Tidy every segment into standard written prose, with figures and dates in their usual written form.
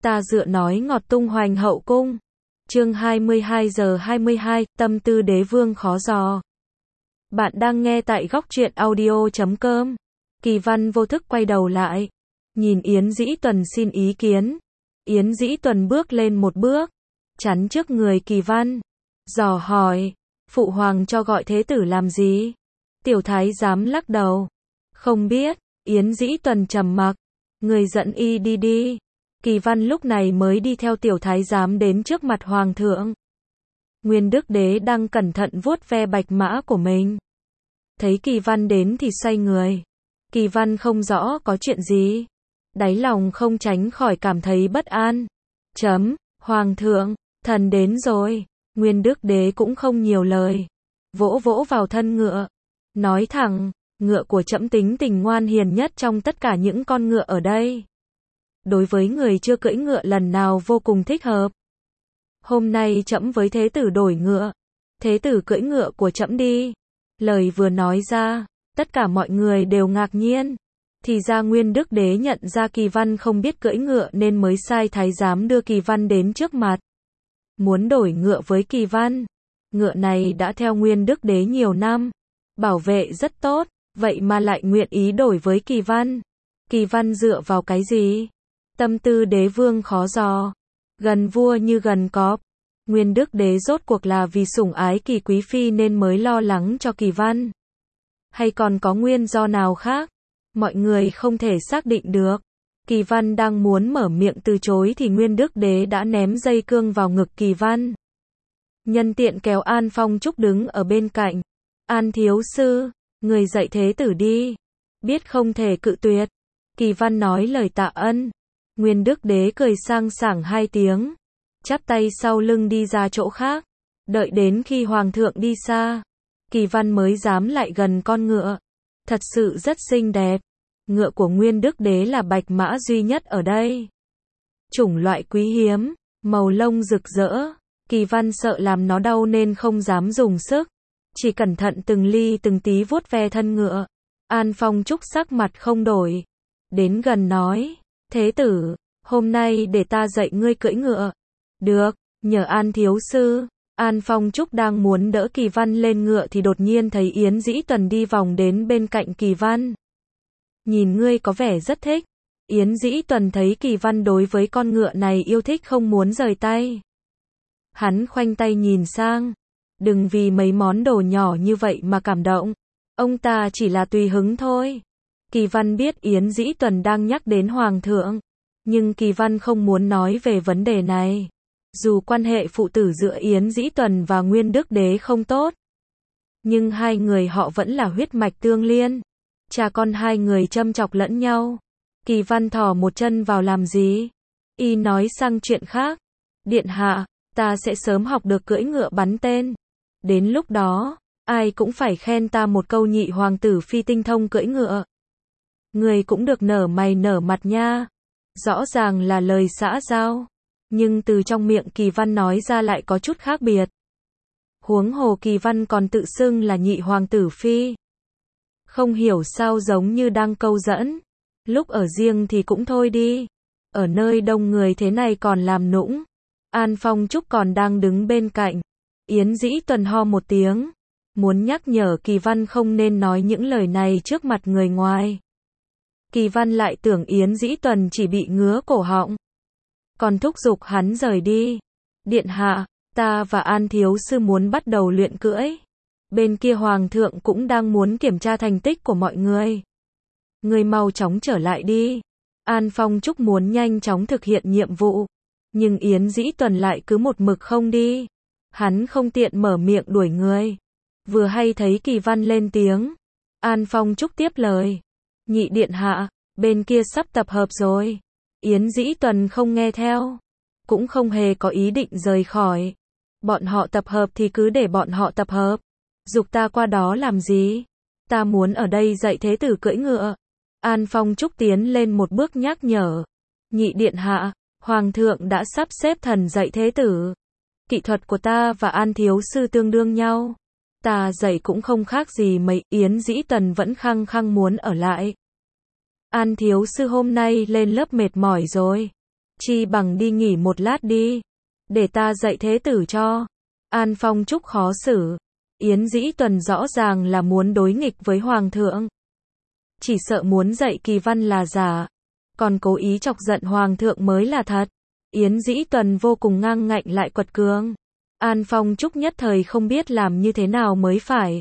Ta dựa nói ngọt tung hoành hậu cung. Chương 22:22, tâm tư đế vương khó dò. Bạn đang nghe tại góc truyện audio.com. Kỳ Văn vô thức quay đầu lại, nhìn Yến Dĩ Tuần xin ý kiến. Yến Dĩ Tuần bước lên một bước, chắn trước người Kỳ Văn, dò hỏi, phụ hoàng cho gọi thế tử làm gì? Tiểu thái giám lắc đầu, không biết. Yến Dĩ Tuần trầm mặc, người dẫn y đi đi. Kỳ Văn lúc này mới đi theo tiểu thái giám đến trước mặt hoàng thượng. Nguyên Đức Đế đang cẩn thận vuốt ve bạch mã của mình. Thấy Kỳ Văn đến thì xoay người. Kỳ Văn không rõ có chuyện gì, đáy lòng không tránh khỏi cảm thấy bất an. Hoàng thượng, thần đến rồi. Nguyên Đức Đế cũng không nhiều lời, vỗ vỗ vào thân ngựa, nói thẳng, ngựa của trẫm tính tình ngoan hiền nhất trong tất cả những con ngựa ở đây. Đối với người chưa cưỡi ngựa lần nào vô cùng thích hợp. Hôm nay trẫm với thế tử đổi ngựa, thế tử cưỡi ngựa của trẫm đi. Lời vừa nói ra, tất cả mọi người đều ngạc nhiên. Thì ra Nguyên Đức Đế nhận ra Kỳ Văn không biết cưỡi ngựa nên mới sai thái giám đưa Kỳ Văn đến trước mặt. Muốn đổi ngựa với Kỳ Văn. Ngựa này đã theo Nguyên Đức Đế nhiều năm, bảo vệ rất tốt, vậy mà lại nguyện ý đổi với Kỳ Văn. Kỳ Văn dựa vào cái gì? Tâm tư đế vương khó dò, gần vua như gần cọp. Nguyên Đức Đế rốt cuộc là vì sủng ái Kỳ quý phi nên mới lo lắng cho Kỳ Văn, hay còn có nguyên do nào khác? Mọi người không thể xác định được. Kỳ Văn đang muốn mở miệng từ chối thì Nguyên Đức Đế đã ném dây cương vào ngực Kỳ Văn. Nhân tiện kéo An Phong Trúc đứng ở bên cạnh. An thiếu sư, người dạy thế tử đi. Biết không thể cự tuyệt. Kỳ Văn nói lời tạ ân. Nguyên Đức Đế cười sang sảng hai tiếng, chắp tay sau lưng đi ra chỗ khác. Đợi đến khi hoàng thượng đi xa, Kỳ Văn mới dám lại gần con ngựa. Thật sự rất xinh đẹp. Ngựa của Nguyên Đức Đế là bạch mã duy nhất ở đây. Chủng loại quý hiếm, màu lông rực rỡ. Kỳ Văn sợ làm nó đau nên không dám dùng sức, chỉ cẩn thận từng ly từng tí vuốt ve thân ngựa. An Phong Trúc sắc mặt không đổi, đến gần nói, thế tử, hôm nay để ta dạy ngươi cưỡi ngựa. Được, nhờ An thiếu sư. An Phong Trúc đang muốn đỡ Kỳ Văn lên ngựa thì đột nhiên thấy Yến Dĩ Tuần đi vòng đến bên cạnh Kỳ Văn. Nhìn ngươi có vẻ rất thích. Yến Dĩ Tuần thấy Kỳ Văn đối với con ngựa này yêu thích không muốn rời tay. Hắn khoanh tay nhìn sang. Đừng vì mấy món đồ nhỏ như vậy mà cảm động. Ông ta chỉ là tùy hứng thôi. Kỳ Văn biết Yến Dĩ Tuần đang nhắc đến hoàng thượng, nhưng Kỳ Văn không muốn nói về vấn đề này. Dù quan hệ phụ tử giữa Yến Dĩ Tuần và Nguyên Đức Đế không tốt, nhưng hai người họ vẫn là huyết mạch tương liên. Cha con hai người châm chọc lẫn nhau. Kỳ Văn thò một chân vào làm gì? Y nói sang chuyện khác. Điện hạ, ta sẽ sớm học được cưỡi ngựa bắn tên. Đến lúc đó, ai cũng phải khen ta một câu nhị hoàng tử phi tinh thông cưỡi ngựa. Người cũng được nở mày nở mặt nha. Rõ ràng là lời xã giao, nhưng từ trong miệng Kỳ Văn nói ra lại có chút khác biệt. Huống hồ Kỳ Văn còn tự xưng là nhị hoàng tử phi. Không hiểu sao giống như đang câu dẫn. Lúc ở riêng thì cũng thôi đi, ở nơi đông người thế này còn làm nũng. An Phong Trúc còn đang đứng bên cạnh. Yến Dĩ Tuần ho một tiếng, muốn nhắc nhở Kỳ Văn không nên nói những lời này trước mặt người ngoài. Kỳ Văn lại tưởng Yến Dĩ Tuần chỉ bị ngứa cổ họng, còn thúc giục hắn rời đi. Điện hạ, ta và An thiếu sư muốn bắt đầu luyện cưỡi. Bên kia hoàng thượng cũng đang muốn kiểm tra thành tích của mọi người. Người mau chóng trở lại đi. An Phong Trúc muốn nhanh chóng thực hiện nhiệm vụ, nhưng Yến Dĩ Tuần lại cứ một mực không đi. Hắn không tiện mở miệng đuổi người. Vừa hay thấy Kỳ Văn lên tiếng, An Phong Trúc tiếp lời. Nhị điện hạ, bên kia sắp tập hợp rồi. Yến Dĩ Tuần không nghe theo, cũng không hề có ý định rời khỏi. Bọn họ tập hợp thì cứ để bọn họ tập hợp. Giục ta qua đó làm gì? Ta muốn ở đây dạy thế tử cưỡi ngựa. An Phong Trúc tiến lên một bước nhắc nhở. Nhị điện hạ, hoàng thượng đã sắp xếp thần dạy thế tử. Kỹ thuật của ta và An thiếu sư tương đương nhau. Ta dạy cũng không khác gì mấy. Yến Dĩ Tuần vẫn khăng khăng muốn ở lại. An thiếu sư hôm nay lên lớp mệt mỏi rồi. Chi bằng đi nghỉ một lát đi. Để ta dạy thế tử cho. An Phong Trúc khó xử. Yến Dĩ Tuần rõ ràng là muốn đối nghịch với Hoàng thượng. Chỉ sợ muốn dạy Kỳ Văn là giả. Còn cố ý chọc giận Hoàng thượng mới là thật. Yến Dĩ Tuần vô cùng ngang ngạnh lại quật cường. An Phong Trúc nhất thời không biết làm như thế nào mới phải.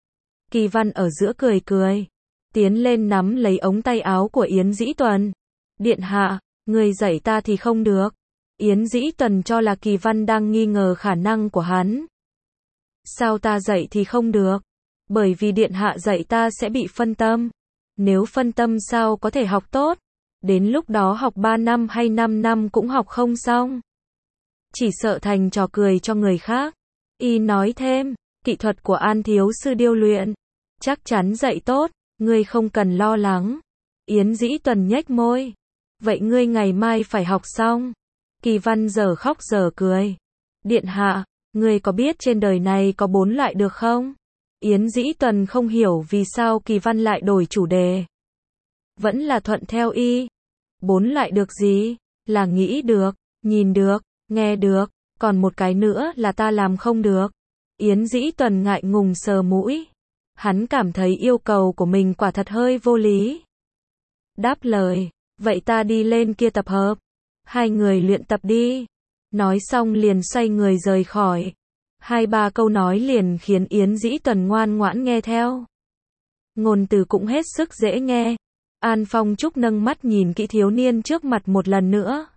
Kỳ Văn ở giữa cười cười. Tiến lên nắm lấy ống tay áo của Yến Dĩ Tuần. Điện hạ, người dạy ta thì không được. Yến Dĩ Tuần cho là Kỳ Văn đang nghi ngờ khả năng của hắn. Sao ta dạy thì không được? Bởi vì điện hạ dạy ta sẽ bị phân tâm. Nếu phân tâm sao có thể học tốt? Đến lúc đó học 3 năm hay 5 năm cũng học không xong. Chỉ sợ thành trò cười cho người khác. Y nói thêm, kỹ thuật của An thiếu sư điêu luyện. Chắc chắn dạy tốt, ngươi không cần lo lắng. Yến Dĩ Tuần nhếch môi. Vậy ngươi ngày mai phải học xong. Kỳ Văn giờ khóc giờ cười. Điện hạ, ngươi có biết trên đời này có 4 loại được không? Yến Dĩ Tuần không hiểu vì sao Kỳ Văn lại đổi chủ đề. Vẫn là thuận theo y. 4 loại được gì? Là nghĩ được, nhìn được, nghe được, còn một cái nữa là ta làm không được. Yến Dĩ Tuần ngại ngùng sờ mũi. Hắn cảm thấy yêu cầu của mình quả thật hơi vô lý. Đáp lời, vậy ta đi lên kia tập hợp. Hai người luyện tập đi. Nói xong liền xoay người rời khỏi. 2-3 câu nói liền khiến Yến Dĩ Tuần ngoan ngoãn nghe theo. Ngôn từ cũng hết sức dễ nghe. An Phong Trúc nâng mắt nhìn kỹ thiếu niên trước mặt một lần nữa.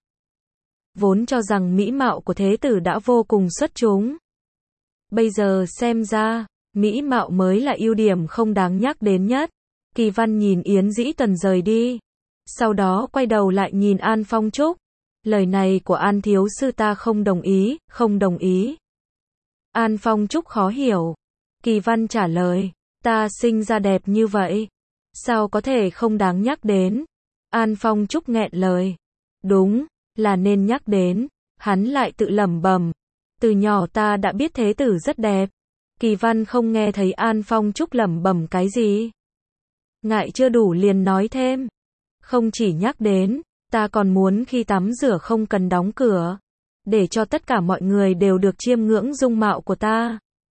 Vốn cho rằng mỹ mạo của thế tử đã vô cùng xuất chúng. Bây giờ xem ra, mỹ mạo mới là ưu điểm không đáng nhắc đến nhất. Kỳ Văn nhìn Yến Dĩ Tuần rời đi. Sau đó quay đầu lại nhìn An Phong Trúc. Lời này của An thiếu sư ta không đồng ý, không đồng ý. An Phong Trúc khó hiểu. Kỳ Văn trả lời, ta sinh ra đẹp như vậy. Sao có thể không đáng nhắc đến? An Phong Trúc nghẹn lời. Đúng, là nên nhắc đến. Hắn lại tự lẩm bẩm. Từ nhỏ ta đã biết thế tử rất đẹp. Kỳ Văn không nghe thấy An Phong Trúc lẩm bẩm cái gì. Ngại chưa đủ liền nói thêm. Không chỉ nhắc đến, ta còn muốn khi tắm rửa không cần đóng cửa. Để cho tất cả mọi người đều được chiêm ngưỡng dung mạo của ta.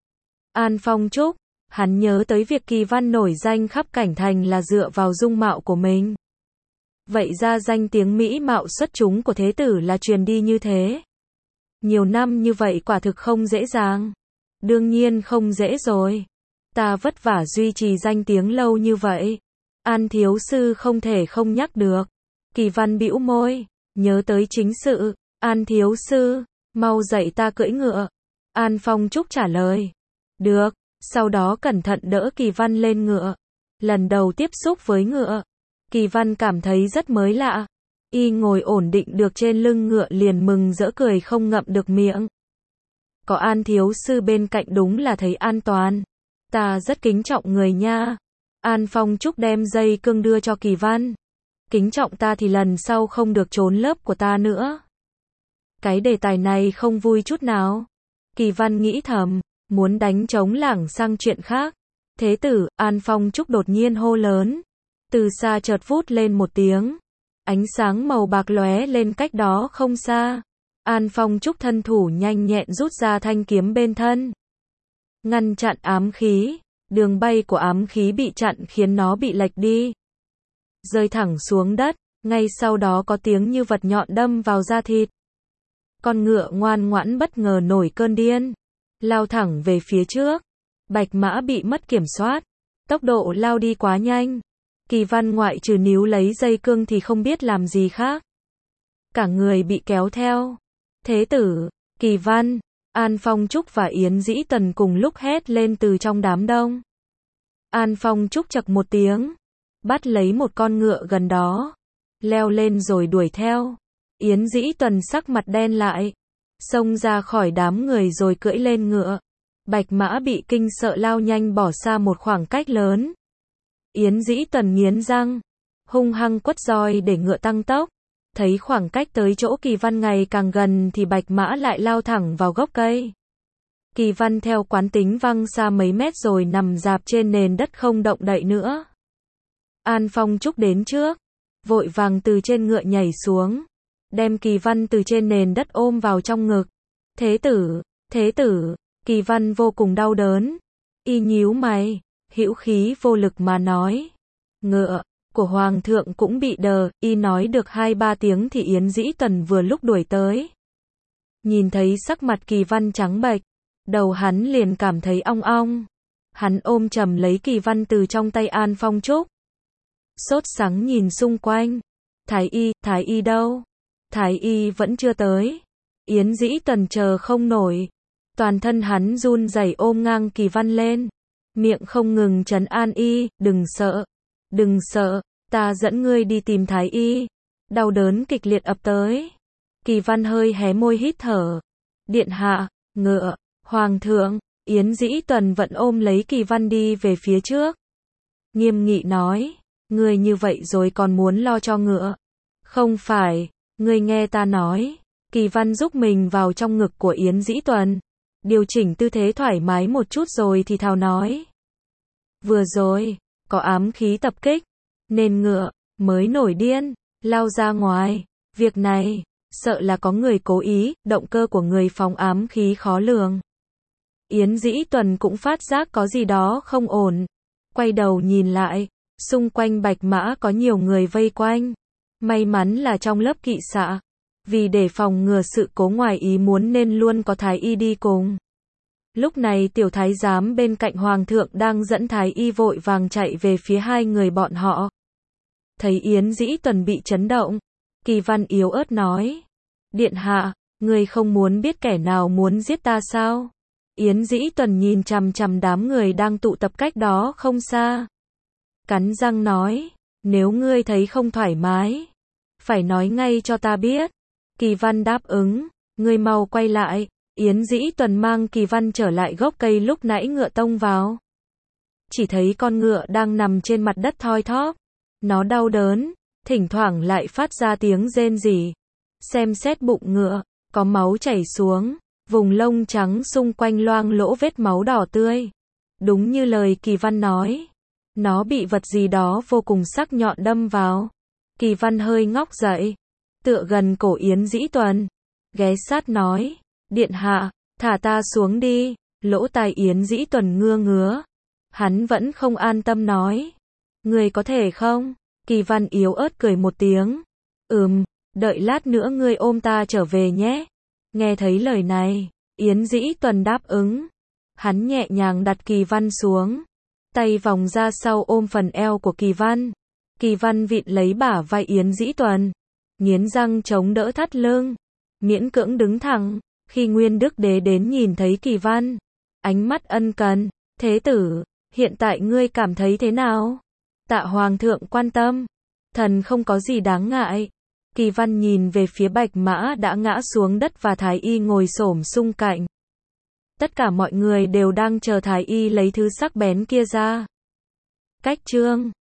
An Phong Trúc, hắn nhớ tới việc Kỳ Văn nổi danh khắp cảnh thành là dựa vào dung mạo của mình. Vậy ra danh tiếng mỹ mạo xuất chúng của thế tử là truyền đi như thế. Nhiều năm như vậy quả thực không dễ dàng. Đương nhiên không dễ rồi. Ta vất vả duy trì danh tiếng lâu như vậy. An thiếu sư không thể không nhắc được. Kỳ Văn bĩu môi, nhớ tới chính sự. An thiếu sư, mau dạy ta cưỡi ngựa. An Phong Trúc trả lời. Được, sau đó cẩn thận đỡ Kỳ Văn lên ngựa. Lần đầu tiếp xúc với ngựa, Kỳ Văn cảm thấy rất mới lạ. Y ngồi ổn định được trên lưng ngựa liền mừng rỡ cười không ngậm được miệng. Có An thiếu sư bên cạnh đúng là thấy an toàn. Ta rất kính trọng người nha. An Phong Trúc đem dây cương đưa cho Kỳ Văn. Kính trọng ta thì lần sau không được trốn lớp của ta nữa. Cái đề tài này không vui chút nào. Kỳ Văn nghĩ thầm, muốn đánh trống lảng sang chuyện khác. Thế tử, An Phong Trúc đột nhiên hô lớn. Từ xa chợt vút lên một tiếng. Ánh sáng màu bạc lóe lên cách đó không xa. An Phong Trúc thân thủ nhanh nhẹn rút ra thanh kiếm bên thân. Ngăn chặn ám khí. Đường bay của ám khí bị chặn khiến nó bị lệch đi. Rơi thẳng xuống đất. Ngay sau đó có tiếng như vật nhọn đâm vào da thịt. Con ngựa ngoan ngoãn bất ngờ nổi cơn điên. Lao thẳng về phía trước. Bạch mã bị mất kiểm soát. Tốc độ lao đi quá nhanh. Kỳ Văn ngoại trừ níu lấy dây cương thì không biết làm gì khác. Cả người bị kéo theo. Thế tử, Kỳ Văn, An Phong Trúc và Yến Dĩ Tuần cùng lúc hét lên từ trong đám đông. An Phong Trúc chậc một tiếng. Bắt lấy một con ngựa gần đó. Leo lên rồi đuổi theo. Yến Dĩ Tuần sắc mặt đen lại. Xông ra khỏi đám người rồi cưỡi lên ngựa. Bạch mã bị kinh sợ lao nhanh bỏ xa một khoảng cách lớn. Yến Dĩ Tuần nghiến răng. Hung hăng quất roi để ngựa tăng tốc. Thấy khoảng cách tới chỗ Kỳ Văn ngày càng gần thì bạch mã lại lao thẳng vào gốc cây. Kỳ Văn theo quán tính văng xa mấy mét rồi nằm rạp trên nền đất không động đậy nữa. An Phong Trúc đến trước. Vội vàng từ trên ngựa nhảy xuống. đem Kỳ Văn từ trên nền đất ôm vào trong ngực. Thế tử, Kỳ Văn vô cùng đau đớn. Y nhíu mày, hữu khí vô lực mà nói. Ngựa của Hoàng thượng cũng bị đờ, y nói được 2-3 tiếng thì Yến Dĩ Tuần vừa lúc đuổi tới. Nhìn thấy sắc mặt Kỳ Văn trắng bệch, đầu hắn liền cảm thấy ong ong. Hắn ôm chầm lấy Kỳ Văn từ trong tay An Phong Trúc. Sốt sắng nhìn xung quanh. Thái y đâu? Thái y vẫn chưa tới. Yến Dĩ Tuần chờ không nổi. Toàn thân hắn run rẩy ôm ngang Kỳ Văn lên. Miệng không ngừng trấn an y, đừng sợ, ta dẫn ngươi đi tìm Thái y. Đau đớn kịch liệt ập tới. Kỳ Văn hơi hé môi hít thở. Điện hạ, ngựa, Hoàng thượng. Yến Dĩ Tuần vẫn ôm lấy Kỳ Văn đi về phía trước. Nghiêm nghị nói, ngươi như vậy rồi còn muốn lo cho ngựa. Không phải, ngươi nghe ta nói. Kỳ Văn giúp mình vào trong ngực của Yến Dĩ Tuần. Điều chỉnh tư thế thoải mái một chút rồi thì thào nói. Vừa rồi, có ám khí tập kích, nên ngựa mới nổi điên, lao ra ngoài. Việc này, sợ là có người cố ý, động cơ của người phóng ám khí khó lường. Yến Dĩ Tuần cũng phát giác có gì đó không ổn. Quay đầu nhìn lại, xung quanh Bạch Mã có nhiều người vây quanh. May mắn là trong lớp kỵ xạ. Vì để phòng ngừa sự cố ngoài ý muốn nên luôn có Thái y đi cùng. Lúc này tiểu thái giám bên cạnh Hoàng thượng đang dẫn Thái y vội vàng chạy về phía hai người bọn họ. Thấy Yến Dĩ Tuần bị chấn động, Kỳ Văn yếu ớt nói. Điện hạ, người không muốn biết kẻ nào muốn giết ta sao? Yến Dĩ Tuần nhìn chằm chằm đám người đang tụ tập cách đó không xa. Cắn răng nói, nếu ngươi thấy không thoải mái, phải nói ngay cho ta biết. Kỳ Văn đáp ứng, ngươi mau quay lại. Yến Dĩ Tuần mang Kỳ Văn trở lại gốc cây lúc nãy ngựa tông vào. Chỉ thấy con ngựa đang nằm trên mặt đất thoi thóp. Nó đau đớn, thỉnh thoảng lại phát ra tiếng rên rỉ. Xem xét bụng ngựa, có máu chảy xuống, vùng lông trắng xung quanh loang lỗ vết máu đỏ tươi. Đúng như lời Kỳ Văn nói, nó bị vật gì đó vô cùng sắc nhọn đâm vào. Kỳ Văn hơi ngóc dậy, tựa gần cổ Yến Dĩ Tuần, ghé sát nói, điện hạ, thả ta xuống đi. Lỗ tai Yến Dĩ Tuần ngứa. Hắn vẫn không an tâm nói, ngươi có thể không? Kỳ Văn yếu ớt cười một tiếng, đợi lát nữa ngươi ôm ta trở về nhé. Nghe thấy lời này, Yến Dĩ Tuần đáp ứng. Hắn nhẹ nhàng đặt Kỳ Văn xuống, tay vòng ra sau ôm phần eo của Kỳ Văn. Kỳ Văn vịn lấy bả vai Yến Dĩ Tuần, nghiến răng chống đỡ thắt lưng, miễn cưỡng đứng thẳng. Khi Nguyên Đức Đế đến nhìn thấy Kỳ Văn, ánh mắt ân cần, thế tử, hiện tại ngươi cảm thấy thế nào? Tạ Hoàng thượng quan tâm, thần không có gì đáng ngại. Kỳ Văn nhìn về phía Bạch Mã đã ngã xuống đất và Thái y ngồi xổm xung cạnh. Tất cả mọi người đều đang chờ Thái y lấy thứ sắc bén kia ra. Cách chương